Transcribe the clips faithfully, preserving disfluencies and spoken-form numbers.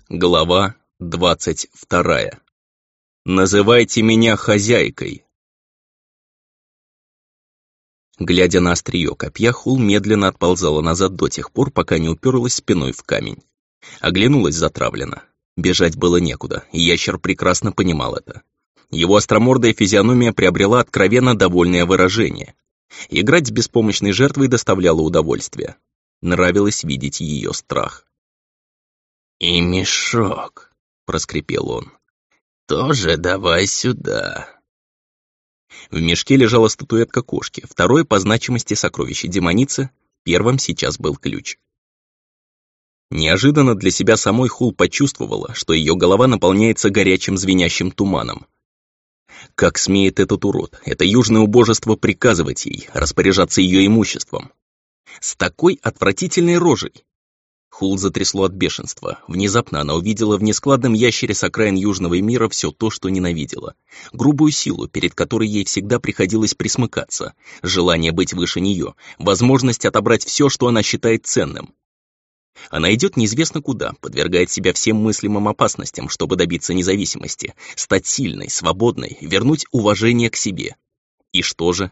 Глава двадцать вторая. Называйте меня хозяйкой. Глядя на острие копья, Хул медленно отползала назад до тех пор, пока не уперлась спиной в камень. Оглянулась затравленно. Бежать было некуда, и ящер прекрасно понимал это. Его остромордая физиономия приобрела откровенно довольное выражение. Играть с беспомощной жертвой доставляло удовольствие. Нравилось видеть ее страх. «И мешок», — проскрипел он, — «тоже давай сюда». В мешке лежала статуэтка кошки, второе по значимости сокровище демоницы, первым сейчас был ключ. Неожиданно для себя самой Хул почувствовала, что ее голова наполняется горячим звенящим туманом. Как смеет этот урод, это южное убожество, приказывать ей, распоряжаться ее имуществом? С такой отвратительной рожей! Хул затрясло от бешенства. Внезапно она увидела в нескладном ящере с окраин южного мира все то, что ненавидела. Грубую силу, перед которой ей всегда приходилось присмыкаться, желание быть выше нее, возможность отобрать все, что она считает ценным. Она идет неизвестно куда, подвергает себя всем мыслимым опасностям, чтобы добиться независимости, стать сильной, свободной, вернуть уважение к себе. И что же?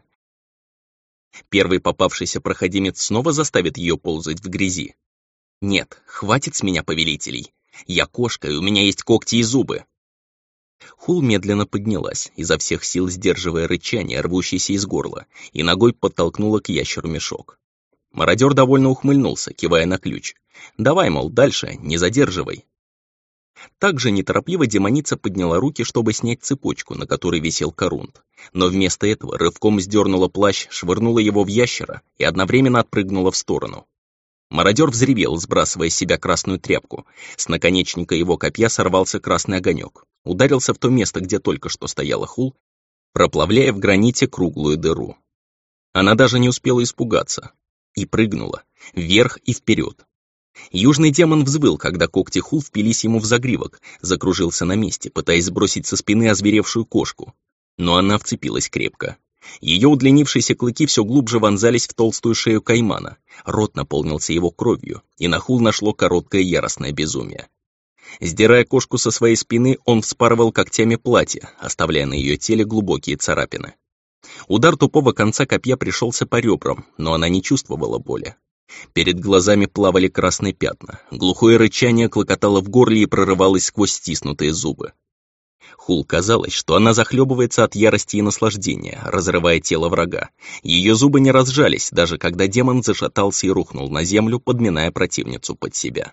Первый попавшийся проходимец снова заставит ее ползать в грязи. Нет, хватит с меня повелителей. Я кошка, и у меня есть когти и зубы. Хул медленно поднялась, изо всех сил сдерживая рычание, рвущееся из горла, и ногой подтолкнула к ящеру мешок. Мародер довольно ухмыльнулся, кивая на ключ. «Давай, мол, дальше, не задерживай». Также неторопливо демоница подняла руки, чтобы снять цепочку, на которой висел корунт. Но вместо этого рывком сдернула плащ, швырнула его в ящера и одновременно отпрыгнула в сторону. Мародер взревел, сбрасывая с себя красную тряпку. С наконечника его копья сорвался красный огонек. Ударился в то место, где только что стояла Хул, проплавляя в граните круглую дыру. Она даже не успела испугаться. И прыгнула. Вверх и вперед. Южный демон взвыл, когда когти Хул впились ему в загривок, закружился на месте, пытаясь сбросить со спины озверевшую кошку. Но она вцепилась крепко. Ее удлинившиеся клыки все глубже вонзались в толстую шею каймана, рот наполнился его кровью, и на Хул нашло короткое яростное безумие. Сдирая кошку со своей спины, он вспарывал когтями платье, оставляя на ее теле глубокие царапины. Удар тупого конца копья пришелся по ребрам, но она не чувствовала боли. Перед глазами плавали красные пятна, глухое рычание клокотало в горле и прорывалось сквозь стиснутые зубы. Хул казалось, что она захлебывается от ярости и наслаждения, разрывая тело врага. Ее зубы не разжались, даже когда демон зашатался и рухнул на землю, подминая противницу под себя.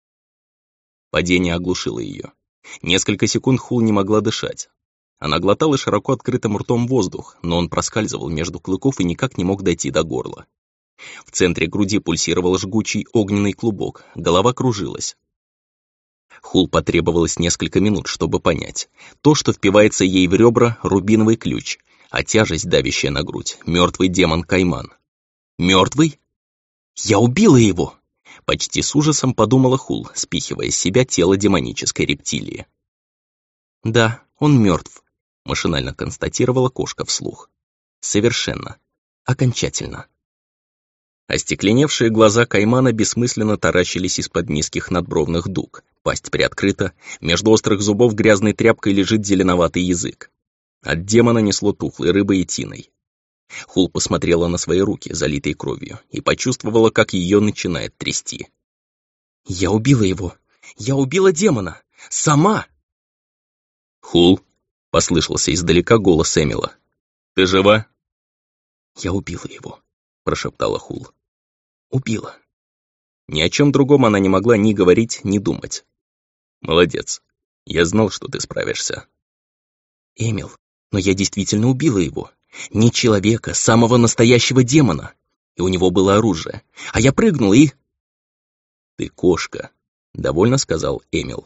Падение оглушило ее. Несколько секунд Хул не могла дышать. Она глотала широко открытым ртом воздух, но он проскальзывал между клыков и никак не мог дойти до горла. В центре груди пульсировал жгучий огненный клубок, голова кружилась. Хул потребовалось несколько минут, чтобы понять. То, что впивается ей в ребра, — рубиновый ключ, а тяжесть, давящая на грудь, — мертвый демон-кайман. Мертвый? Я убила его! Почти с ужасом подумала Хул, спихивая с себя тело демонической рептилии. Да, он мертв, машинально констатировала кошка вслух. Совершенно. Окончательно. Остекленевшие глаза каймана бессмысленно таращились из-под низких надбровных дуг. Пасть приоткрыта, между острых зубов грязной тряпкой лежит зеленоватый язык. От демона несло тухлой рыбой и тиной. Хул посмотрела на свои руки, залитые кровью, и почувствовала, как ее начинает трясти. «Я убила его! Я убила демона! Сама!» «Хул!» — послышался издалека голос Эмила. «Ты жива?» «Я убила его», — прошептала Хул. «Убила». Ни о чем другом она не могла ни говорить, ни думать. «Молодец. Я знал, что ты справишься». «Эмил, но я действительно убила его. Не человека, самого настоящего демона. И у него было оружие. А я прыгнул и...» «Ты кошка», — довольно сказал Эмил.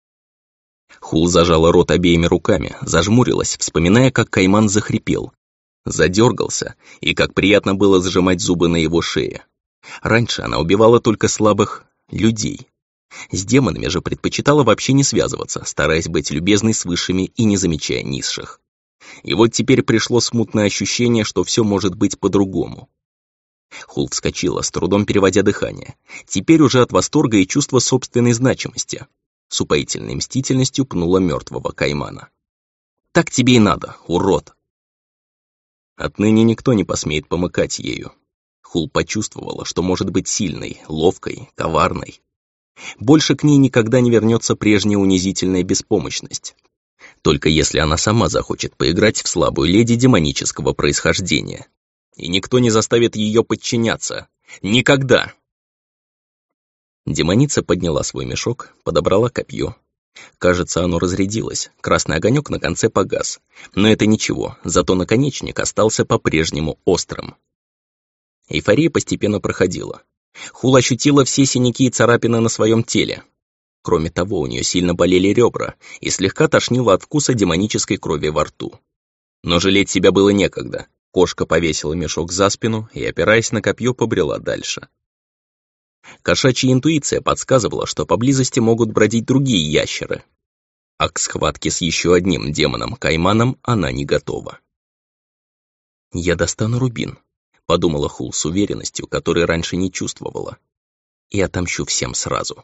Хул зажала рот обеими руками, зажмурилась, вспоминая, как кайман захрипел. Задергался, и как приятно было сжимать зубы на его шее. Раньше она убивала только слабых людей. С демонами же предпочитала вообще не связываться, стараясь быть любезной с высшими и не замечая низших. И вот теперь пришло смутное ощущение, что все может быть по-другому. Хул вскочила, с трудом переводя дыхание. Теперь уже от восторга и чувства собственной значимости. с упоительной мстительностью пнула мертвого каймана. «Так тебе и надо, урод!» Отныне никто не посмеет помыкать ею. Хул почувствовала, что может быть сильной, ловкой, коварной. Больше к ней никогда не вернется прежняя унизительная беспомощность. Только если она сама захочет поиграть в слабую леди демонического происхождения. И никто не заставит ее подчиняться. Никогда! Демоница подняла свой мешок, подобрала копье. Кажется, оно разрядилось, красный огонек на конце погас. Но это ничего, зато наконечник остался по-прежнему острым. Эйфория постепенно проходила. Хул ощутила все синяки и царапины на своем теле. Кроме того, у нее сильно болели ребра и слегка тошнило от вкуса демонической крови во рту. Но жалеть себя было некогда. Кошка повесила мешок за спину и, опираясь на копье, побрела дальше. Кошачья интуиция подсказывала, что поблизости могут бродить другие ящеры. А к схватке с еще одним демоном-кайманом она не готова. «Я достану рубин», — подумала Хул с уверенностью, которой раньше не чувствовала. «И отомщу всем сразу».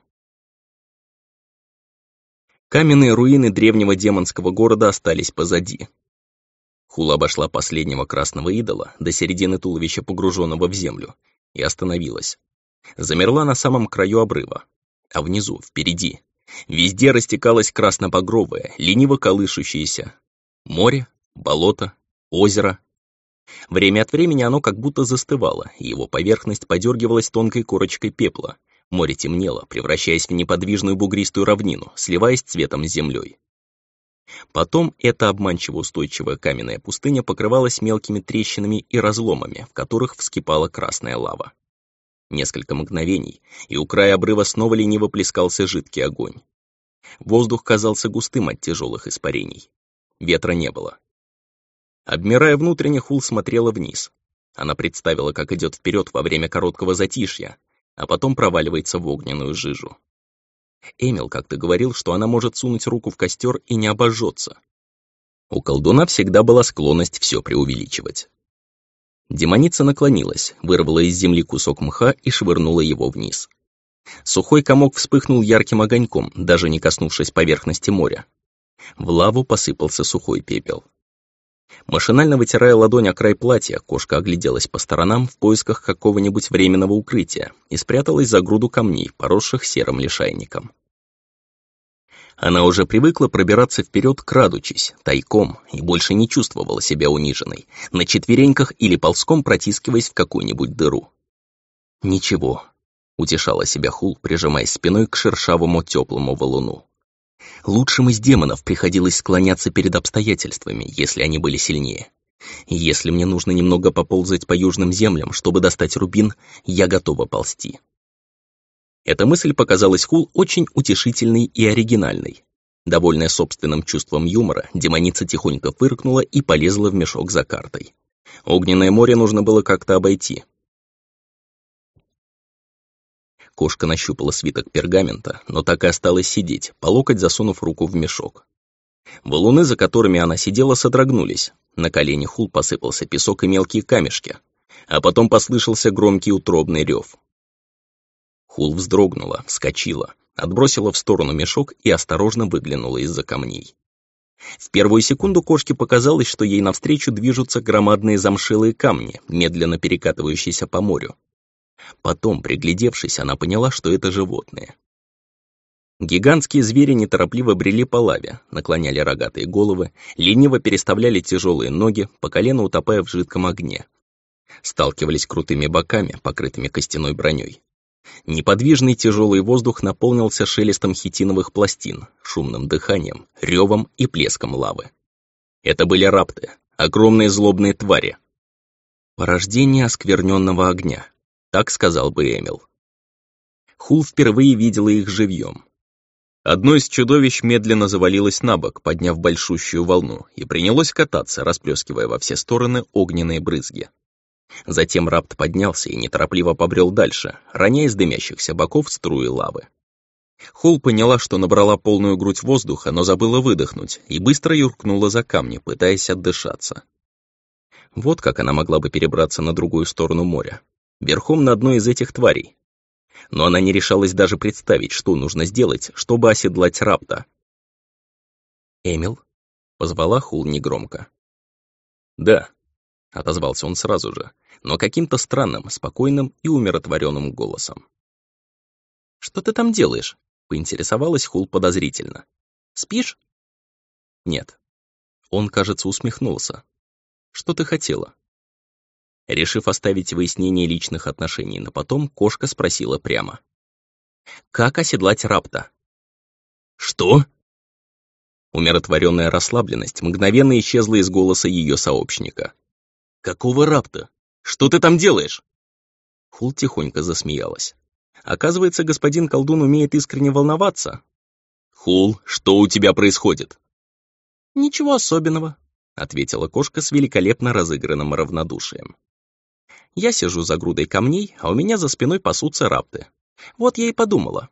Каменные руины древнего демонского города остались позади. Хул обошла последнего красного идола до середины туловища, погруженного в землю, и остановилась. Замерла на самом краю обрыва, а внизу, впереди, везде растекалось краснобагровое, лениво колышущееся море, болото, озеро. Время от времени оно как будто застывало, и его поверхность подергивалась тонкой корочкой пепла. Море темнело, превращаясь в неподвижную бугристую равнину, сливаясь цветом с землей. Потом эта обманчиво устойчивая каменная пустыня покрывалась мелкими трещинами и разломами, в которых вскипала красная лава. Несколько мгновений, и у края обрыва снова лениво плескался жидкий огонь. Воздух казался густым от тяжелых испарений. Ветра не было. Обмирая внутренне, Хул смотрела вниз. Она представила, как идет вперед во время короткого затишья, а потом проваливается в огненную жижу. Эмил как-то говорил, что она может сунуть руку в костер и не обожжется. У колдуна всегда была склонность все преувеличивать. Демоница наклонилась, вырвала из земли кусок мха и швырнула его вниз. Сухой комок вспыхнул ярким огоньком, даже не коснувшись поверхности моря. В лаву посыпался сухой пепел. Машинально вытирая ладонь о край платья, кошка огляделась по сторонам в поисках какого-нибудь временного укрытия и спряталась за груду камней, поросших серым лишайником. Она уже привыкла пробираться вперед, крадучись, тайком, и больше не чувствовала себя униженной, на четвереньках или ползком протискиваясь в какую-нибудь дыру. «Ничего», — утешала себя Хул, прижимаясь спиной к шершавому теплому валуну. «Лучшим из демонов приходилось склоняться перед обстоятельствами, если они были сильнее. Если мне нужно немного поползать по южным землям, чтобы достать рубин, я готова ползти». Эта мысль показалась Хул очень утешительной и оригинальной. Довольная собственным чувством юмора, демоница тихонько фыркнула и полезла в мешок за картой. Огненное море нужно было как-то обойти. Кошка нащупала свиток пергамента, но так и осталась сидеть, по локоть засунув руку в мешок. Валуны, за которыми она сидела, содрогнулись. На колени Хул посыпался песок и мелкие камешки, а потом послышался громкий утробный рев. Хул вздрогнула, вскочила, отбросила в сторону мешок и осторожно выглянула из-за камней. В первую секунду кошке показалось, что ей навстречу движутся громадные замшелые камни, медленно перекатывающиеся по морю. Потом, приглядевшись, она поняла, что это животные. Гигантские звери неторопливо брели по лаве, наклоняли рогатые головы, лениво переставляли тяжелые ноги, по колено утопая в жидком огне. Сталкивались крутыми боками, покрытыми костяной броней. Неподвижный тяжелый воздух наполнился шелестом хитиновых пластин, шумным дыханием, ревом и плеском лавы. Это были рапты, огромные злобные твари. Порождение оскверненного огня, так сказал бы Эмил. Хул впервые видела их живьем. Одно из чудовищ медленно завалилось на бок, подняв большущую волну, и принялось кататься, расплескивая во все стороны огненные брызги. Затем рапт поднялся и неторопливо побрел дальше, роняя из дымящихся боков струи лавы. Хул поняла, что набрала полную грудь воздуха, но забыла выдохнуть, и быстро юркнула за камни, пытаясь отдышаться. Вот как она могла бы перебраться на другую сторону моря. Верхом на одной из этих тварей. но она не решалась даже представить, что нужно сделать, чтобы оседлать рапта. «Эмил?» — позвала Хул негромко. «Да», — отозвался он сразу же, но каким-то странным, спокойным и умиротворенным голосом. «Что ты там делаешь?» — поинтересовалась Хул подозрительно. «Спишь?» «Нет». Он, кажется, усмехнулся. «Что ты хотела?» Решив оставить выяснение личных отношений на потом, кошка спросила прямо. «Как оседлать рапта?» «Что?» Умиротворенная расслабленность мгновенно исчезла из голоса ее сообщника. «Какого рапта? Что ты там делаешь?» Хул тихонько засмеялась. Оказывается, господин колдун умеет искренне волноваться. «Хул, что у тебя происходит?» «Ничего особенного», — ответила кошка с великолепно разыгранным равнодушием. «Я сижу за грудой камней, а у меня за спиной пасутся рапты. Вот я и подумала».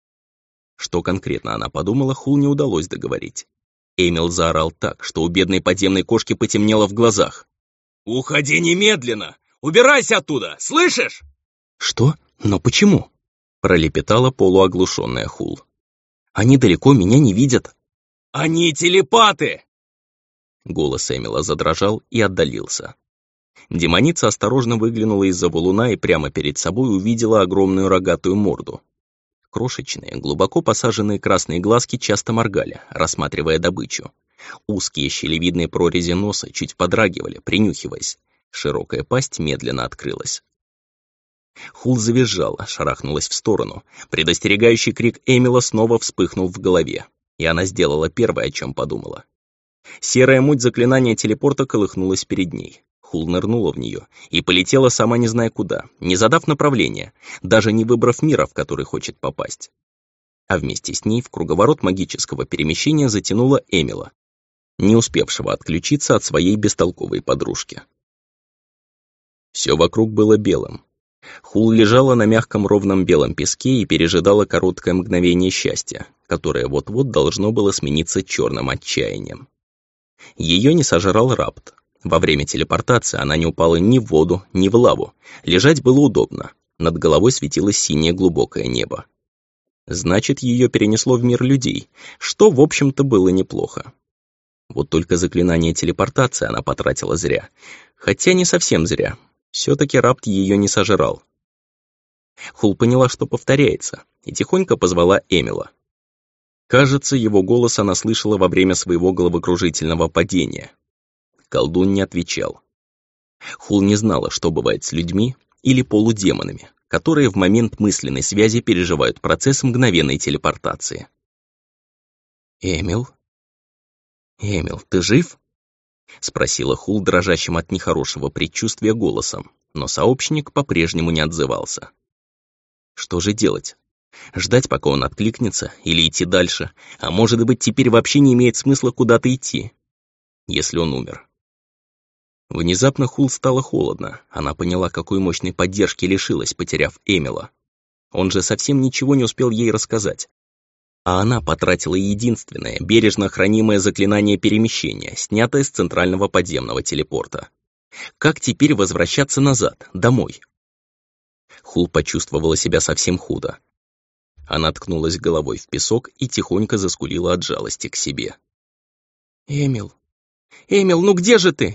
Что конкретно она подумала, Хул не удалось договорить. Эмил заорал так, что у бедной подземной кошки потемнело в глазах. «Уходи немедленно! Убирайся оттуда! Слышишь?» «Что? Но почему?» — пролепетала полуоглушенная Хул. «Они далеко, меня не видят». «Они телепаты!» Голос Эмила задрожал и отдалился. Демоница осторожно выглянула из-за валуна и прямо перед собой увидела огромную рогатую морду. Крошечные, глубоко посаженные красные глазки часто моргали, рассматривая добычу. Узкие щелевидные прорези носа чуть подрагивали, принюхиваясь. Широкая пасть медленно открылась. Хул завизжала, шарахнулась в сторону. Предостерегающий крик Эмила снова вспыхнул в голове, и она сделала первое, о чем подумала. Серая муть заклинания телепорта колыхнулась перед ней. Хул нырнула в нее и полетела сама не зная куда, не задав направления, даже не выбрав мира, в который хочет попасть. А вместе с ней в круговорот магического перемещения затянула Эмила, не успевшего отключиться от своей бестолковой подружки. Все вокруг было белым. Хул лежала на мягком ровном белом песке и пережидала короткое мгновение счастья, которое вот-вот должно было смениться черным отчаянием. Ее не сожрал рапт. Во время телепортации она не упала ни в воду, ни в лаву. Лежать было удобно. Над головой светилось синее глубокое небо. Значит, ее перенесло в мир людей, что, в общем-то, было неплохо. Вот только заклинание телепортации она потратила зря. Хотя не совсем зря. Все-таки рапт ее не сожрал. Хул поняла, что повторяется, и тихонько позвала Эмила. Кажется, его голос она слышала во время своего головокружительного падения. Колдун не отвечал. Хул не знала, что бывает с людьми или полудемонами, которые в момент мысленной связи переживают процесс мгновенной телепортации. «Эмил? Эмил, ты жив?» — спросила Хул дрожащим от нехорошего предчувствия голосом, но сообщник по-прежнему не отзывался. Что же делать? Ждать, пока он откликнется, или идти дальше, а может быть, теперь вообще не имеет смысла куда-то идти, если он умер? Внезапно Хул стало холодно, она поняла, какой мощной поддержки лишилась, потеряв Эмила. Он же совсем ничего не успел ей рассказать. А она потратила единственное, бережно хранимое заклинание перемещения, снятое с центрального подземного телепорта. Как теперь возвращаться назад, домой? Хул почувствовала себя совсем худо. Она ткнулась головой в песок и тихонько заскулила от жалости к себе. «Эмил! Эмил, ну где же ты?»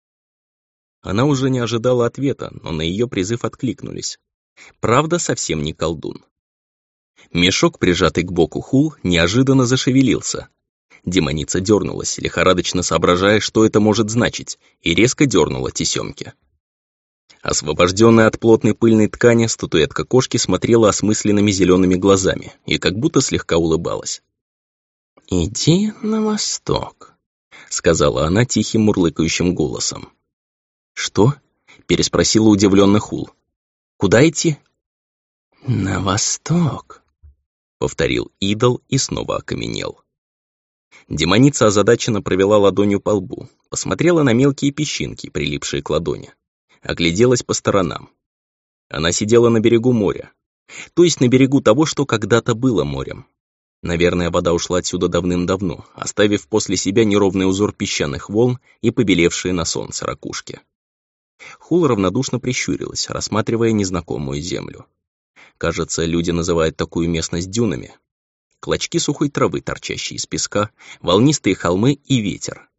Она уже не ожидала ответа, но на ее призыв откликнулись. Правда, совсем не колдун. Мешок, прижатый к боку Хул, неожиданно зашевелился. Демоница дернулась, лихорадочно соображая, что это может значить, и резко дернула тесемки. Освобожденная от плотной пыльной ткани, статуэтка кошки смотрела осмысленными зелеными глазами и как будто слегка улыбалась. «Иди на восток», — сказала она тихим мурлыкающим голосом. «Что?» — переспросила удивленно Хул. «Куда идти?» «На восток», — повторил идол и снова окаменел. Демоница озадаченно провела ладонью по лбу, посмотрела на мелкие песчинки, прилипшие к ладони, огляделась по сторонам. Она сидела на берегу моря, то есть на берегу того, что когда-то было морем. Наверное, вода ушла отсюда давным-давно, оставив после себя неровный узор песчаных волн и побелевшие на солнце ракушки. Хул равнодушно прищурилась, рассматривая незнакомую землю. Кажется, люди называют такую местность дюнами. Клочки сухой травы, торчащие из песка, волнистые холмы и ветер.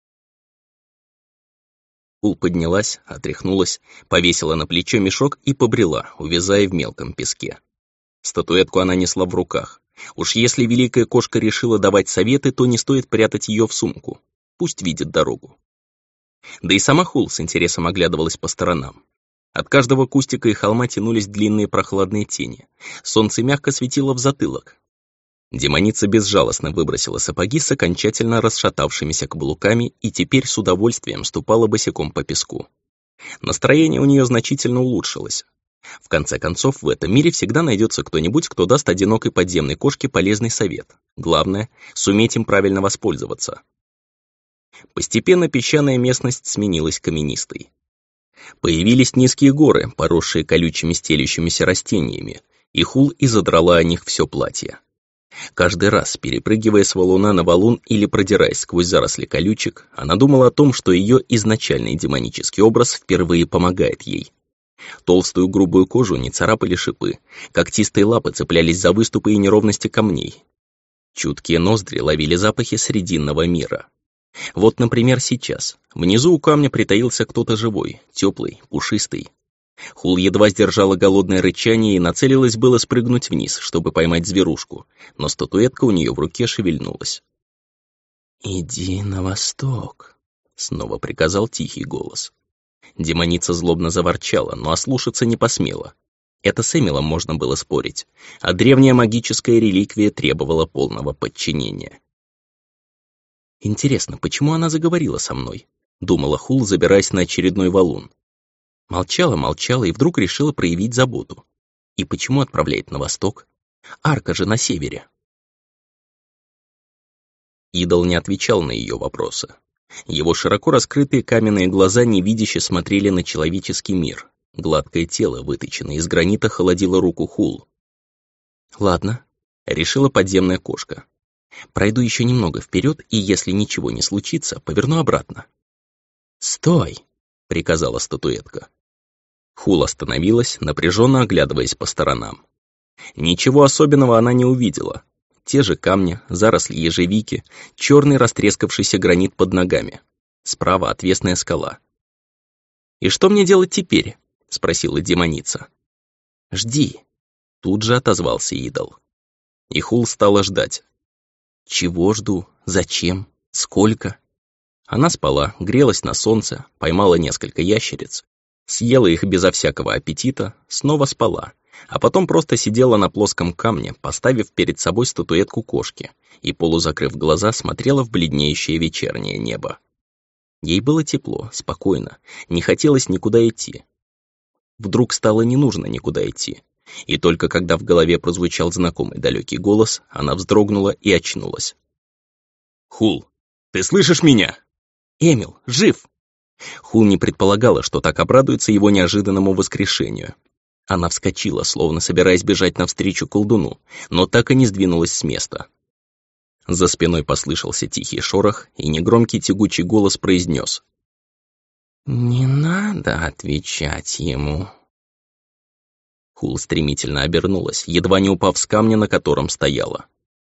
Хул поднялась, отряхнулась, повесила на плечо мешок и побрела, увязая в мелком песке. Статуэтку она несла в руках. Уж если великая кошка решила давать советы, то не стоит прятать ее в сумку. Пусть видит дорогу. Да и сама Хул с интересом оглядывалась по сторонам. От каждого кустика и холма тянулись длинные прохладные тени. Солнце мягко светило в затылок. Демоница безжалостно выбросила сапоги с окончательно расшатавшимися каблуками и теперь с удовольствием ступала босиком по песку. Настроение у нее значительно улучшилось. В конце концов, в этом мире всегда найдется кто-нибудь, кто даст одинокой подземной кошке полезный совет. Главное — суметь им правильно воспользоваться. Постепенно песчаная местность сменилась каменистой. Появились низкие горы, поросшие колючими стелющимися растениями, и Хул и задрала о них все платье. Каждый раз, перепрыгивая с валуна на валун или продираясь сквозь заросли колючек, она думала о том, что ее изначальный демонический образ впервые помогает ей. Толстую грубую кожу не царапали шипы, когтистые лапы цеплялись за выступы и неровности камней. Чуткие ноздри ловили запахи срединного мира. Вот, например, сейчас. Внизу у камня притаился кто-то живой, теплый, пушистый. Хул едва сдержала голодное рычание и нацелилась было спрыгнуть вниз, чтобы поймать зверушку, но статуэтка у нее в руке шевельнулась. «Иди на восток», — снова приказал тихий голос. Демоница злобно заворчала, но ослушаться не посмела. Это с Эмилом можно было спорить, а древняя магическая реликвия требовала полного подчинения. «Интересно, почему она заговорила со мной?» — думала Хул, забираясь на очередной валун. Молчала, молчала и вдруг решила проявить заботу. И почему отправляет на восток? Арка же на севере. Идол не отвечал на ее вопросы. Его широко раскрытые каменные глаза невидяще смотрели на человеческий мир. Гладкое тело, выточенное из гранита, холодило руку Хул. «Ладно», — решила подземная кошка. «Пройду еще немного вперед, и если ничего не случится, поверну обратно». «Стой!» — приказала статуэтка. Хул остановилась, напряженно оглядываясь по сторонам. Ничего особенного она не увидела. Те же камни, заросли ежевики, черный растрескавшийся гранит под ногами. Справа отвесная скала. «И что мне делать теперь?» — спросила демоница. «Жди», — тут же отозвался идол. И Хул стала ждать. Чего жду? Зачем? Сколько? Она спала, грелась на солнце, поймала несколько ящериц, съела их безо всякого аппетита, снова спала, а потом просто сидела на плоском камне, поставив перед собой статуэтку кошки, и, полузакрыв глаза, смотрела в бледнеющее вечернее небо. Ей было тепло, спокойно, не хотелось никуда идти. Вдруг стало не нужно никуда идти, и только когда в голове прозвучал знакомый далекий голос, она вздрогнула и очнулась. «Хул, ты слышишь меня?» «Эмил, жив!» Хул не предполагала, что так обрадуется его неожиданному воскрешению. Она вскочила, словно собираясь бежать навстречу колдуну, но так и не сдвинулась с места. За спиной послышался тихий шорох, и негромкий тягучий голос произнес: «Не надо отвечать ему». Хул стремительно обернулась, едва не упав с камня, на котором стояла.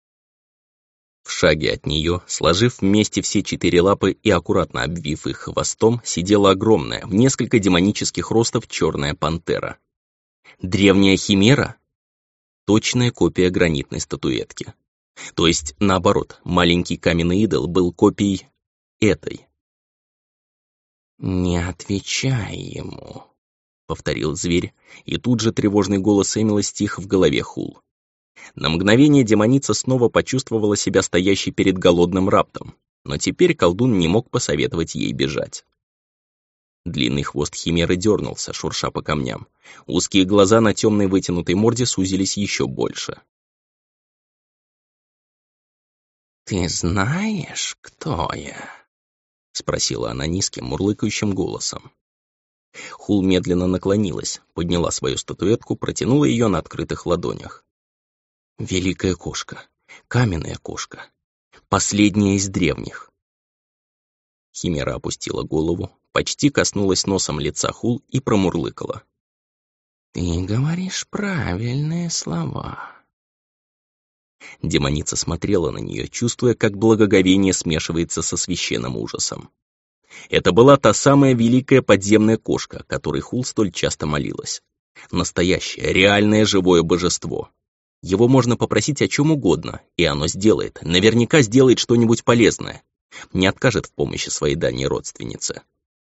В шаге от нее, сложив вместе все четыре лапы и аккуратно обвив их хвостом, сидела огромная, в несколько демонических ростов черная пантера. Древняя химера? Точная копия гранитной статуэтки. То есть, наоборот, маленький каменный идол был копией этой. «Не отвечай ему», — повторил зверь, и тут же тревожный голос Эмила стих в голове Хул. На мгновение демоница снова почувствовала себя стоящей перед голодным раптом, но теперь колдун не мог посоветовать ей бежать. Длинный хвост химеры дернулся, шурша по камням. Узкие глаза на темной вытянутой морде сузились еще больше. «Ты знаешь, кто я?» — спросила она низким, мурлыкающим голосом. Хул медленно наклонилась, подняла свою статуэтку, протянула ее на открытых ладонях. Великая кошка, каменная кошка, последняя из древних. Химера опустила голову, почти коснулась носом лица Хул и промурлыкала. «Ты говоришь правильные слова». Демоница смотрела на нее, чувствуя, как благоговение смешивается со священным ужасом. Это была та самая великая подземная кошка, о которой Хул столь часто молилась. Настоящее, реальное живое божество. Его можно попросить о чем угодно, и оно сделает. Наверняка сделает что-нибудь полезное. Не откажет в помощи своей дальней родственнице.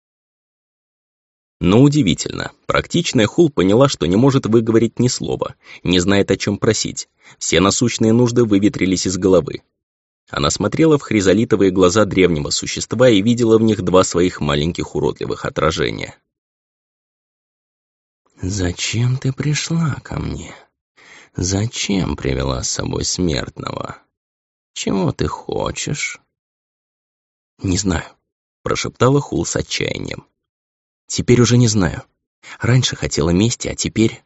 Но удивительно, практичная Хул поняла, что не может выговорить ни слова, не знает, о чем просить. Все насущные нужды выветрились из головы. Она смотрела в хризолитовые глаза древнего существа и видела в них два своих маленьких уродливых отражения. «Зачем ты пришла ко мне? Зачем привела с собой смертного? Чего ты хочешь?» «Не знаю», — прошептала Хул с отчаянием. «Теперь уже не знаю. Раньше хотела мести, а теперь...»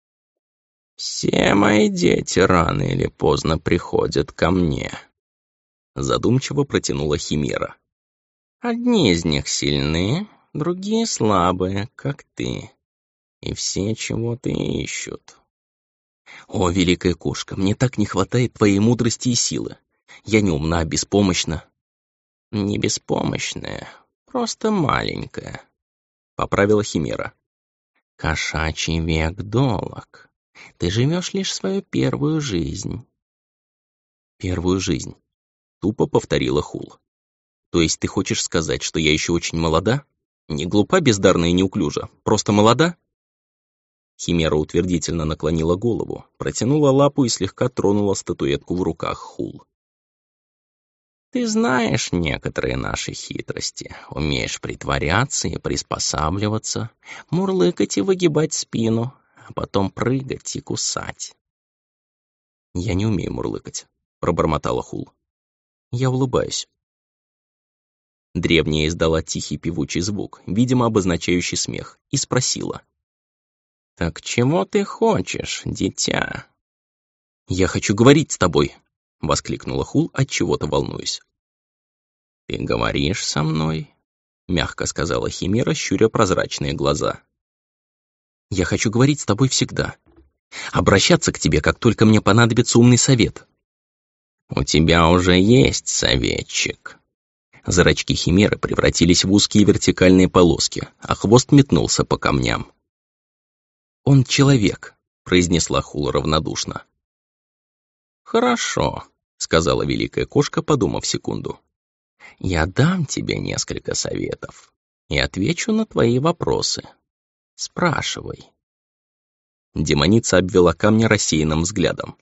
«Все мои дети рано или поздно приходят ко мне», — задумчиво протянула Химера. «Одни из них сильны, другие слабые, как ты. И все чего-то ищут». «О, великая кошка, мне так не хватает твоей мудрости и силы. Я не умна, а беспомощна». «Не беспомощная, просто маленькая», — поправила Химера. «Кошачий век долог. Ты живешь лишь свою первую жизнь». «Первую жизнь», — тупо повторила Хул. «То есть ты хочешь сказать, что я еще очень молода? Не глупа, бездарна и неуклюжа, просто молода?» Химера утвердительно наклонила голову, протянула лапу и слегка тронула статуэтку в руках Хул. «Ты знаешь некоторые наши хитрости, умеешь притворяться и приспосабливаться, мурлыкать и выгибать спину, а потом прыгать и кусать». «Я не умею мурлыкать», — пробормотала Хул. «Я улыбаюсь». Древняя издала тихий певучий звук, видимо, обозначающий смех, и спросила. «Так чего ты хочешь, дитя?» «Я хочу говорить с тобой», — воскликнула Хул, отчего-то волнуясь. «Ты говоришь со мной?» — мягко сказала Химера, щуря прозрачные глаза. «Я хочу говорить с тобой всегда. Обращаться к тебе, как только мне понадобится умный совет». «У тебя уже есть советчик». Зрачки Химеры превратились в узкие вертикальные полоски, а хвост метнулся по камням. «Он человек», — произнесла Хула равнодушно. «Хорошо», — сказала великая кошка, подумав секунду. «Я дам тебе несколько советов и отвечу на твои вопросы. Спрашивай». Демоница обвела камня рассеянным взглядом.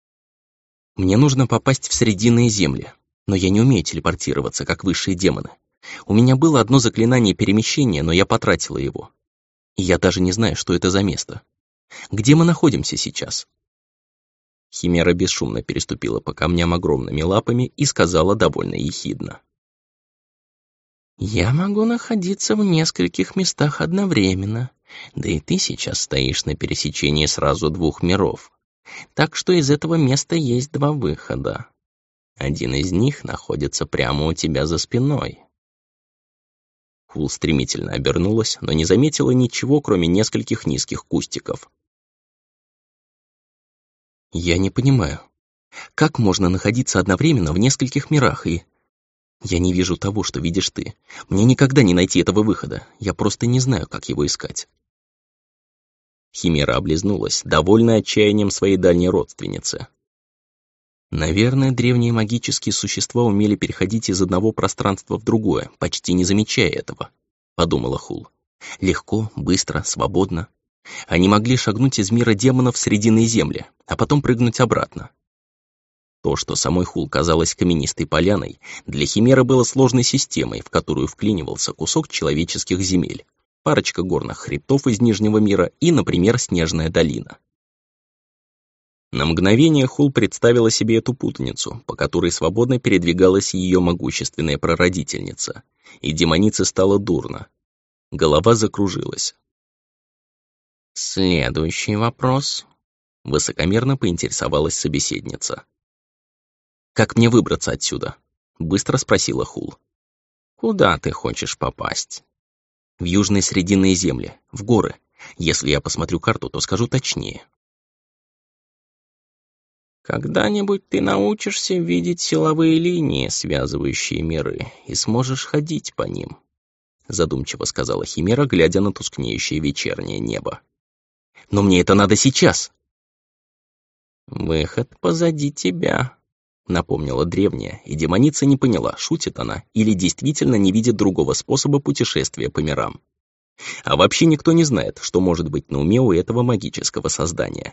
«Мне нужно попасть в Срединные земли, но я не умею телепортироваться, как высшие демоны. У меня было одно заклинание перемещения, но я потратила его. И я даже не знаю, что это за место. Где мы находимся сейчас?» Химера бесшумно переступила по камням огромными лапами и сказала довольно ехидно. «Я могу находиться в нескольких местах одновременно, да и ты сейчас стоишь на пересечении сразу двух миров. Так что из этого места есть два выхода. Один из них находится прямо у тебя за спиной». Хул стремительно обернулась, но не заметила ничего, кроме нескольких низких кустиков. «Я не понимаю, как можно находиться одновременно в нескольких мирах и...» «Я не вижу того, что видишь ты. Мне никогда не найти этого выхода. Я просто не знаю, как его искать». Химера облизнулась, довольная отчаянием своей дальней родственницы. «Наверное, древние магические существа умели переходить из одного пространства в другое, почти не замечая этого», — подумала Хул. «Легко, быстро, свободно. Они могли шагнуть из мира демонов в Срединные земли, а потом прыгнуть обратно». То, что самой Хул казалось каменистой поляной, для Химеры было сложной системой, в которую вклинивался кусок человеческих земель, парочка горных хребтов из Нижнего мира и, например, Снежная долина. На мгновение Хул представила себе эту путаницу, по которой свободно передвигалась ее могущественная прародительница, и демонице стало дурно. Голова закружилась. «Следующий вопрос», — высокомерно поинтересовалась собеседница. «Как мне выбраться отсюда?» — быстро спросила Хул. «Куда ты хочешь попасть?» «В южные Срединные земли, в горы. Если я посмотрю карту, то скажу точнее. Когда-нибудь ты научишься видеть силовые линии, связывающие миры, и сможешь ходить по ним, задумчиво сказала Химера, глядя на тускнеющее вечернее небо. Но мне это надо сейчас. Выход позади тебя, напомнила древняя, и демоница не поняла, шутит она или действительно не видит другого способа путешествия по мирам. А вообще никто не знает, что может быть на уме у этого магического создания.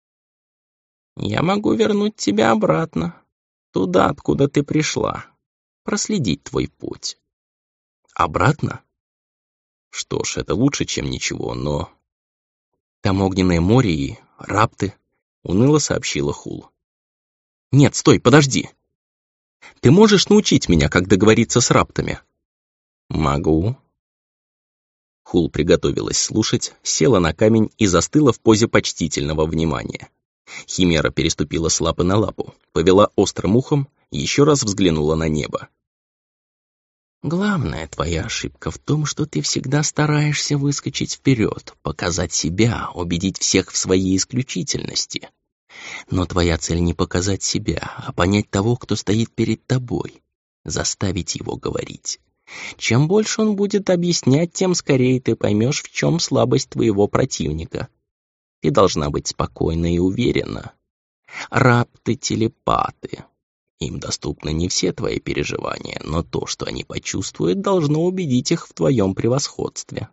Я могу вернуть тебя обратно, туда, откуда ты пришла, проследить твой путь. Обратно? Что ж, это лучше, чем ничего, но... Там огненное море и рапты, уныло сообщила Хул. Нет, стой, подожди. Ты можешь научить меня, как договориться с раптами? Могу. Хул приготовилась слушать, села на камень и застыла в позе почтительного внимания. Химера переступила с лапы на лапу, повела острым ухом, еще раз взглянула на небо. Главная твоя ошибка в том, что ты всегда стараешься выскочить вперед, показать себя, убедить всех в своей исключительности. Но твоя цель не показать себя, а понять того, кто стоит перед тобой, заставить его говорить. Чем больше он будет объяснять, тем скорее ты поймешь, в чем слабость твоего противника. Ты должна быть спокойна и уверена. Рапты-телепаты. Им доступны не все твои переживания, но то, что они почувствуют, должно убедить их в твоем превосходстве.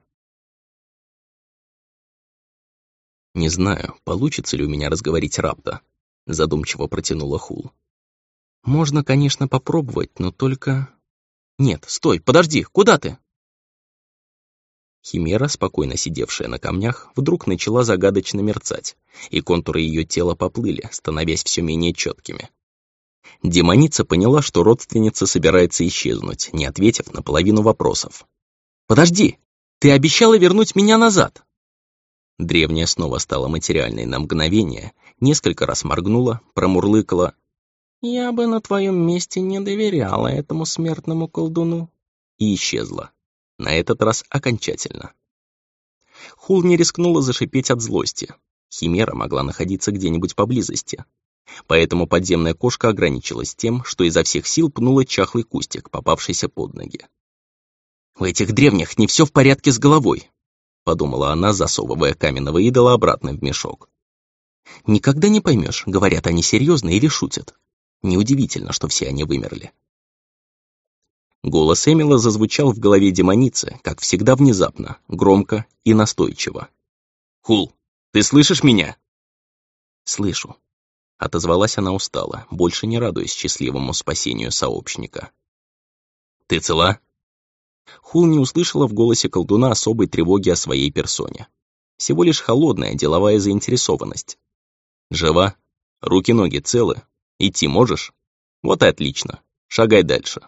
«Не знаю, получится ли у меня разговорить рапта», — задумчиво протянула Хул. «Можно, конечно, попробовать, но только...» «Нет, стой, подожди, куда ты?» Химера, спокойно сидевшая на камнях, вдруг начала загадочно мерцать, и контуры ее тела поплыли, становясь все менее четкими. Демоница поняла, что родственница собирается исчезнуть, не ответив на половину вопросов. «Подожди! Ты обещала вернуть меня назад!» Древняя снова стала материальной на мгновение, несколько раз моргнула, промурлыкала. «Я бы на твоем месте не доверяла этому смертному колдуну», и исчезла. На этот раз окончательно. Хул не рискнула зашипеть от злости. Химера могла находиться где-нибудь поблизости. Поэтому подземная кошка ограничилась тем, что изо всех сил пнула чахлый кустик, попавшийся под ноги. «У этих древних не все в порядке с головой», — подумала она, засовывая каменного идола обратно в мешок. «Никогда не поймешь, говорят они серьезно или шутят. Неудивительно, что все они вымерли». Голос Эмила зазвучал в голове демоницы, как всегда внезапно, громко и настойчиво. «Хул, ты слышишь меня?» «Слышу», — отозвалась она устало, больше не радуясь счастливому спасению сообщника. «Ты цела?» Хул не услышала в голосе колдуна особой тревоги о своей персоне. Всего лишь холодная деловая заинтересованность. «Жива? Руки-ноги целы? Идти можешь? Вот и отлично. Шагай дальше».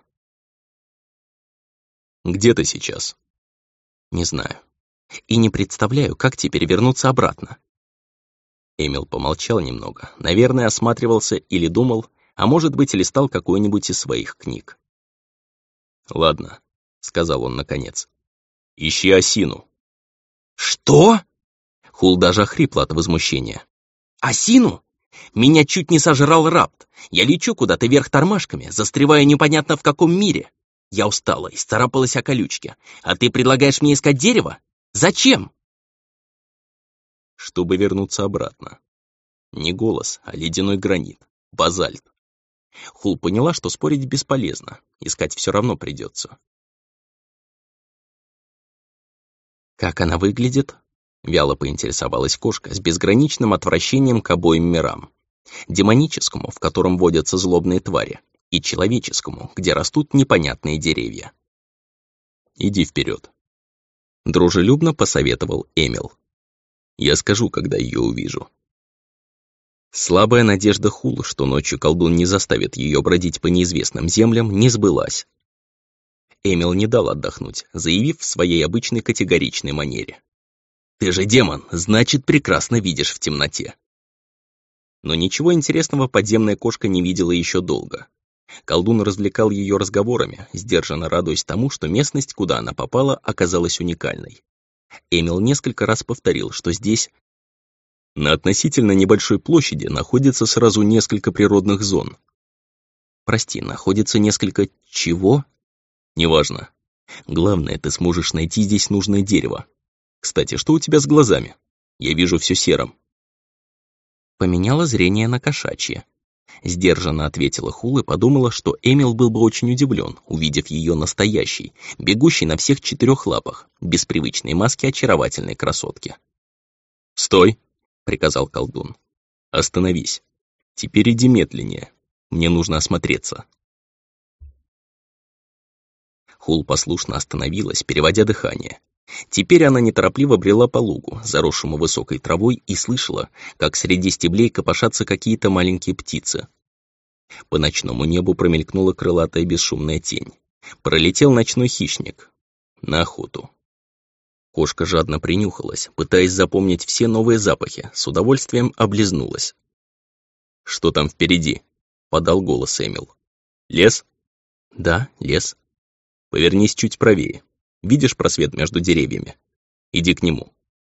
«Где ты сейчас?» «Не знаю. И не представляю, как теперь вернуться обратно». Эмил помолчал немного, наверное, осматривался или думал, а может быть, листал какой-нибудь из своих книг. «Ладно», — сказал он наконец. «Ищи осину». «Что?» Хул даже охрипла от возмущения. «Осину? Меня чуть не сожрал рапт. Я лечу куда-то вверх тормашками, застреваю непонятно в каком мире. Я устала, исцарапалась о колючке. А ты предлагаешь мне искать дерево? Зачем?» Чтобы вернуться обратно. Не голос, а ледяной гранит, базальт. Хул поняла, что спорить бесполезно, искать все равно придется. «Как она выглядит?» — вяло поинтересовалась кошка с безграничным отвращением к обоим мирам. Демоническому, в котором водятся злобные твари, и человеческому, где растут непонятные деревья. «Иди вперед», — дружелюбно посоветовал Эмил. «Я скажу, когда ее увижу». Слабая надежда Хул, что ночью колдун не заставит ее бродить по неизвестным землям, не сбылась. Эмил не дал отдохнуть, заявив в своей обычной категоричной манере. «Ты же демон, значит, прекрасно видишь в темноте». Но ничего интересного подземная кошка не видела еще долго. Колдун развлекал ее разговорами, сдержанно радуясь тому, что местность, куда она попала, оказалась уникальной. Эмил несколько раз повторил, что здесь, на относительно небольшой площади, находится сразу несколько природных зон. Прости, находится несколько чего? Неважно. Главное, ты сможешь найти здесь нужное дерево. Кстати, что у тебя с глазами? Я вижу все серым. Поменяла зрение на кошачье. Сдержанно ответила Хул и подумала, что Эмил был бы очень удивлен, увидев ее настоящей, бегущей на всех четырех лапах, без привычной маски очаровательной красотки. «Стой!» — приказал колдун. «Остановись. Теперь иди медленнее. Мне нужно осмотреться». Хул послушно остановилась, переводя дыхание. Теперь она неторопливо брела по лугу, заросшему высокой травой, и слышала, как среди стеблей копошатся какие-то маленькие птицы. По ночному небу промелькнула крылатая бесшумная тень. Пролетел ночной хищник. На охоту. Кошка жадно принюхалась, пытаясь запомнить все новые запахи, с удовольствием облизнулась. «Что там впереди?» — подал голос Эмил. «Лес?» «Да, лес». «Повернись чуть правее. Видишь просвет между деревьями? Иди к нему».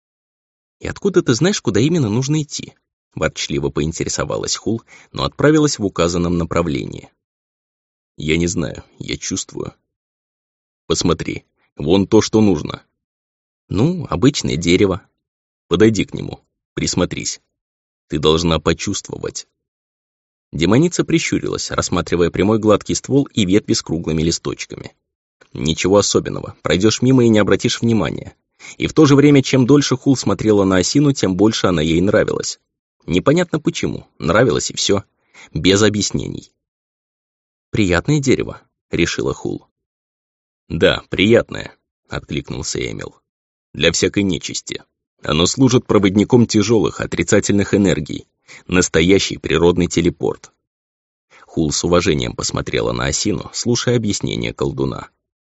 «И откуда ты знаешь, куда именно нужно идти?» Ворчливо поинтересовалась Хул, но отправилась в указанном направлении. «Я не знаю, я чувствую». «Посмотри, вон то, что нужно». «Ну, обычное дерево». «Подойди к нему, присмотрись. Ты должна почувствовать». Демоница прищурилась, рассматривая прямой гладкий ствол и ветви с круглыми листочками. Ничего особенного, пройдешь мимо и не обратишь внимания. И в то же время, чем дольше Хул смотрела на осину, тем больше она ей нравилась. Непонятно почему, нравилось и все, без объяснений. «Приятное дерево», — решила Хул. «Да, приятное», — откликнулся Эмил. «Для всякой нечисти. Оно служит проводником тяжелых, отрицательных энергий. Настоящий природный телепорт». Хул с уважением посмотрела на осину, слушая объяснение колдуна.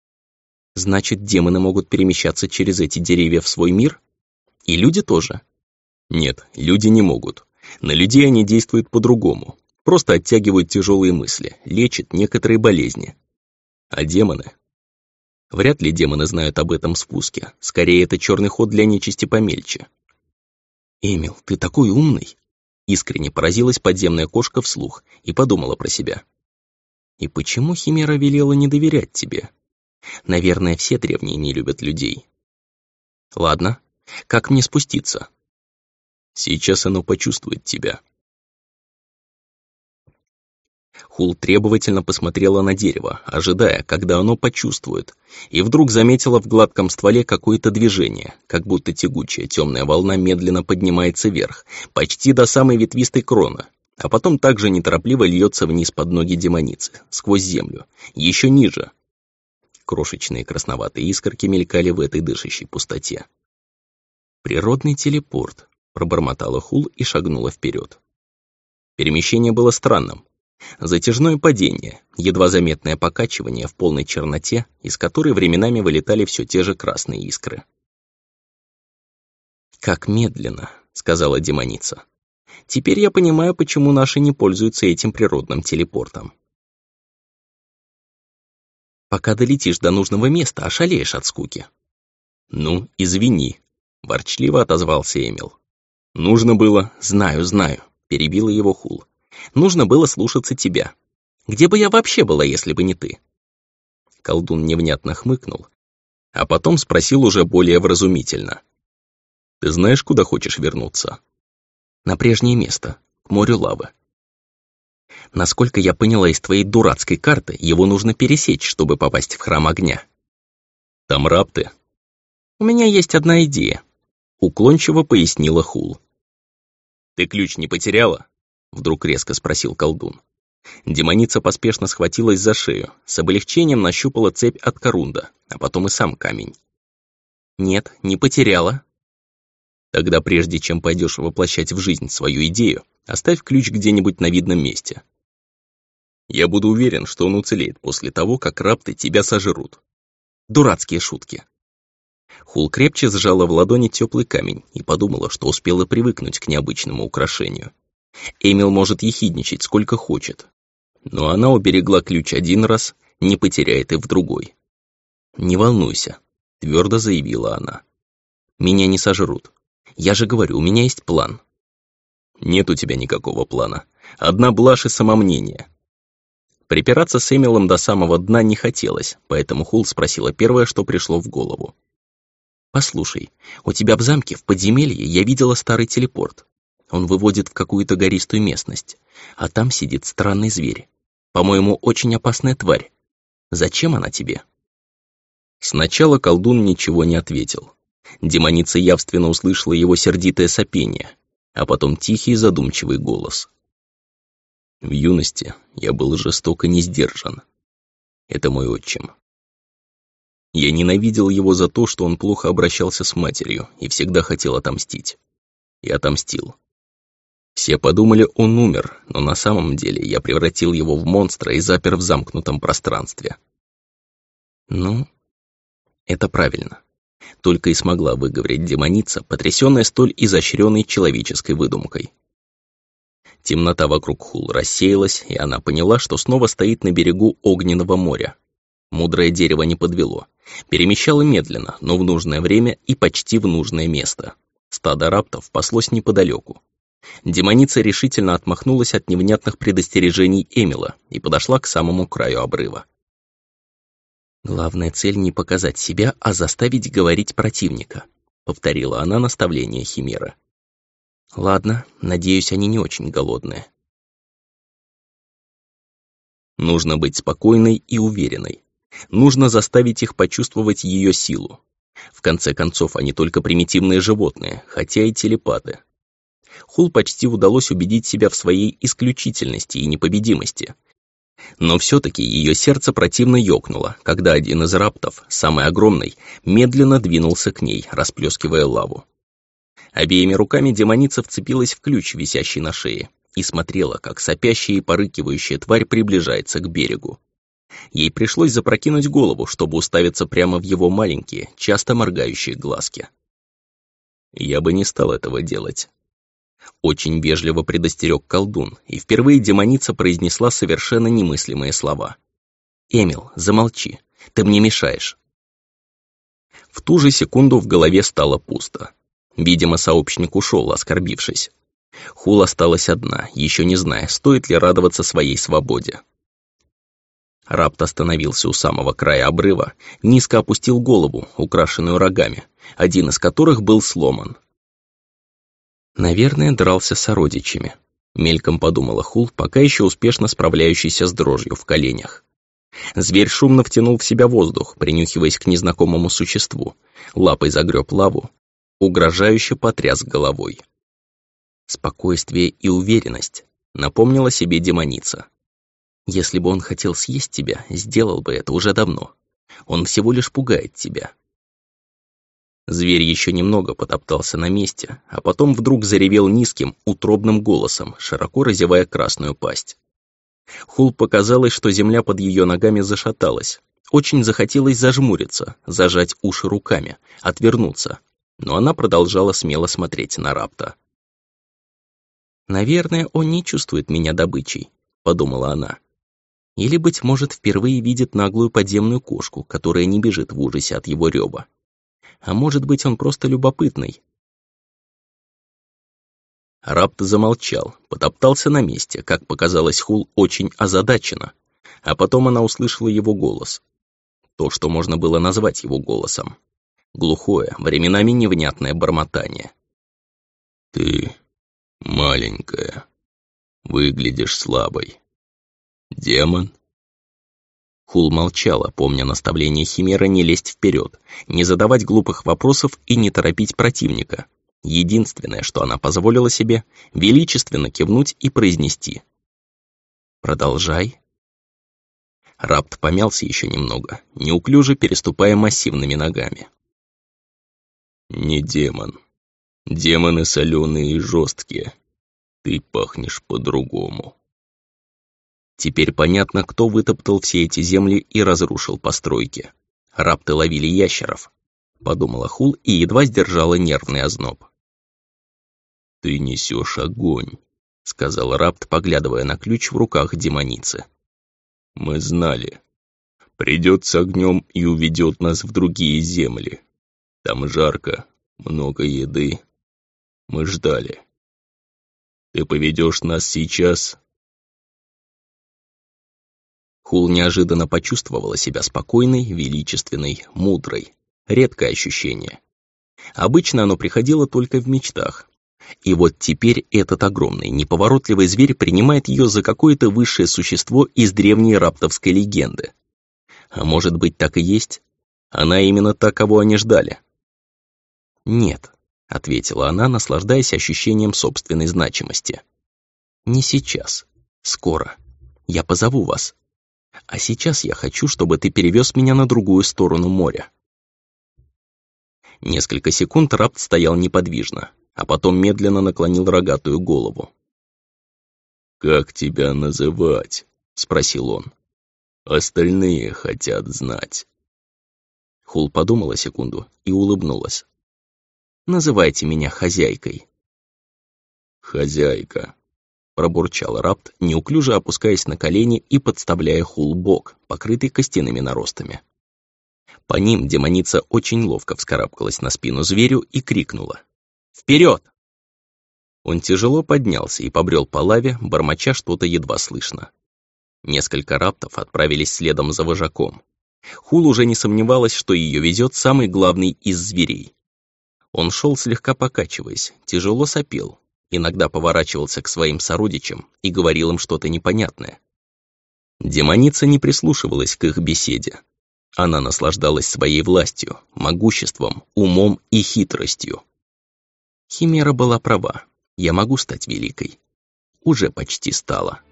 «Значит, демоны могут перемещаться через эти деревья в свой мир? И люди тоже?» «Нет, люди не могут. На людей они действуют по-другому. Просто оттягивают тяжелые мысли, лечат некоторые болезни. А демоны? Вряд ли демоны знают об этом спуске. Скорее, это черный ход для нечисти помельче». «Эмил, ты такой умный!» Искренне поразилась подземная кошка вслух и подумала про себя. «И почему Химера велела не доверять тебе? Наверное, все древние не любят людей. Ладно, как мне спуститься?» «Сейчас оно почувствует тебя». Хул требовательно посмотрела на дерево, ожидая, когда оно почувствует, и вдруг заметила в гладком стволе какое-то движение, как будто тягучая темная волна медленно поднимается вверх, почти до самой ветвистой кроны, а потом также неторопливо льется вниз под ноги демоницы, сквозь землю, еще ниже. Крошечные красноватые искорки мелькали в этой дышащей пустоте. «Природный телепорт», — пробормотала Хул и шагнула вперед. Перемещение было странным. Затяжное падение, едва заметное покачивание в полной черноте, из которой временами вылетали все те же красные искры. «Как медленно», — сказала демоница. «Теперь я понимаю, почему наши не пользуются этим природным телепортом». «Пока долетишь до нужного места, ошалеешь от скуки». «Ну, извини», — ворчливо отозвался Эмил. «Нужно было...» «Знаю, знаю», — перебила его Хул. «Нужно было слушаться тебя. Где бы я вообще была, если бы не ты?» Колдун невнятно хмыкнул, а потом спросил уже более вразумительно. «Ты знаешь, куда хочешь вернуться?» «На прежнее место, к морю лавы. Насколько я поняла из твоей дурацкой карты, его нужно пересечь, чтобы попасть в храм огня». «Там рапты?» «У меня есть одна идея», — уклончиво пояснила Хул. «Ты ключ не потеряла?» — вдруг резко спросил колдун. Демоница поспешно схватилась за шею, с облегчением нащупала цепь от корунда, а потом и сам камень. «Нет, не потеряла». «Тогда прежде чем пойдешь воплощать в жизнь свою идею, оставь ключ где-нибудь на видном месте. Я буду уверен, что он уцелеет после того, как рапты тебя сожрут». Дурацкие шутки. Хул крепче сжала в ладони теплый камень и подумала, что успела привыкнуть к необычному украшению. Эмил может ехидничать сколько хочет, но она уберегла ключ один раз, не потеряет и в другой. «Не волнуйся», — твердо заявила она. Меня не сожрут. Я же говорю, у меня есть план». «Нет у тебя никакого плана. Одна блажь и самомнение». Припираться с Эмилом до самого дна не хотелось, поэтому Хул спросила первое, что пришло в голову. «Послушай, у тебя в замке, в подземелье, я видела старый телепорт. Он выводит в какую-то гористую местность, а там сидит странный зверь. По-моему, очень опасная тварь. Зачем она тебе?» Сначала колдун ничего не ответил. Демоница явственно услышала его сердитое сопение, а потом тихий задумчивый голос. «В юности я был жесток и не сдержан. Это мой отчим. Я ненавидел его за то, что он плохо обращался с матерью и всегда хотел отомстить. И отомстил. Все подумали, он умер, но на самом деле я превратил его в монстра и запер в замкнутом пространстве». «Ну, это правильно», — только и смогла выговорить демоница, потрясённая столь изощренной человеческой выдумкой. Темнота вокруг Хул рассеялась, и она поняла, что снова стоит на берегу огненного моря. Мудрое дерево не подвело. Перемещало медленно, но в нужное время и почти в нужное место. Стадо раптов паслось неподалеку. Демоница решительно отмахнулась от невнятных предостережений Эмила и подошла к самому краю обрыва. «Главная цель не показать себя, а заставить говорить противника», — повторила она наставление Химеры. «Ладно, надеюсь, они не очень голодные». Нужно быть спокойной и уверенной. Нужно заставить их почувствовать ее силу. В конце концов, они только примитивные животные, хотя и телепаты. Хул почти удалось убедить себя в своей исключительности и непобедимости. Но все-таки ее сердце противно ёкнуло, когда один из раптов, самый огромный, медленно двинулся к ней, расплескивая лаву. Обеими руками демоница вцепилась в ключ, висящий на шее, и смотрела, как сопящая и порыкивающая тварь приближается к берегу. Ей пришлось запрокинуть голову, чтобы уставиться прямо в его маленькие, часто моргающие глазки. «Я бы не стал этого делать». Очень вежливо предостерег колдун, и впервые демоница произнесла совершенно немыслимые слова. «Эмил, замолчи, ты мне мешаешь». В ту же секунду в голове стало пусто. Видимо, сообщник ушел, оскорбившись. Хул осталась одна, еще не зная, стоит ли радоваться своей свободе. Рапт остановился у самого края обрыва, низко опустил голову, украшенную рогами, один из которых был сломан. «Наверное, дрался с сородичами», — мельком подумала Хул, пока еще успешно справляющийся с дрожью в коленях. Зверь шумно втянул в себя воздух, принюхиваясь к незнакомому существу, лапой загреб лаву, угрожающе потряс головой. «Спокойствие и уверенность», — напомнила себе демоница. «Если бы он хотел съесть тебя, сделал бы это уже давно. Он всего лишь пугает тебя». Зверь еще немного потоптался на месте, а потом вдруг заревел низким, утробным голосом, широко разевая красную пасть. Хул показалось, что земля под ее ногами зашаталась. Очень захотелось зажмуриться, зажать уши руками, отвернуться, но она продолжала смело смотреть на рапта. «Наверное, он не чувствует меня добычей», — подумала она. Или, быть может, впервые видит наглую подземную кошку, которая не бежит в ужасе от его рёва. А может быть, он просто любопытный. Рапт замолчал, потоптался на месте, как показалось Хул, очень озадаченно, а потом она услышала его голос. То, что можно было назвать его голосом. Глухое, временами невнятное бормотание. «Ты маленькая, выглядишь слабой. Демон?» Хул молчала, помня наставление Химеры не лезть вперед, не задавать глупых вопросов и не торопить противника. Единственное, что она позволила себе, величественно кивнуть и произнести. «Продолжай». Рапт помялся еще немного, неуклюже переступая массивными ногами. «Не демон. Демоны соленые и жесткие. Ты пахнешь по-другому». Теперь понятно, кто вытоптал все эти земли и разрушил постройки. Рапты ловили ящеров, подумала Хул и едва сдержала нервный озноб. «Ты несешь огонь», — сказал Рапт, поглядывая на ключ в руках демоницы. «Мы знали. Придет с огнем и уведет нас в другие земли. Там жарко, Много еды. Мы ждали. Ты поведешь нас сейчас?» Хул неожиданно почувствовала себя спокойной, величественной, мудрой. Редкое ощущение. Обычно оно приходило только в мечтах. И вот теперь этот огромный, неповоротливый зверь принимает ее за какое-то высшее существо из древней раптовской легенды. А может быть, так и есть? Она именно та, кого они ждали. «Нет», — ответила она, наслаждаясь ощущением собственной значимости. «Не сейчас. Скоро. Я позову вас. А сейчас я хочу, чтобы ты перевез меня на другую сторону моря». Несколько секунд Рапт стоял неподвижно, а потом медленно наклонил рогатую голову. «Как тебя называть?» — спросил он. «Остальные хотят знать». Хул подумала секунду и улыбнулась. «Называйте меня хозяйкой». «Хозяйка», — пробурчал Рапт, неуклюже опускаясь на колени и подставляя Хул бок, покрытый костяными наростами. По ним демоница очень ловко вскарабкалась на спину зверю и крикнула: «Вперед!». Он тяжело поднялся и побрел по лаве, бормоча что-то едва слышно. Несколько раптов отправились следом за вожаком. Хул уже не сомневалась, что ее везет самый главный из зверей. Он шел слегка покачиваясь, тяжело сопел, иногда поворачивался к своим сородичам и говорил им что-то непонятное. Демоница не прислушивалась к их беседе. Она наслаждалась своей властью, могуществом, умом и хитростью. Химера была права, я могу стать великой. Уже почти стала.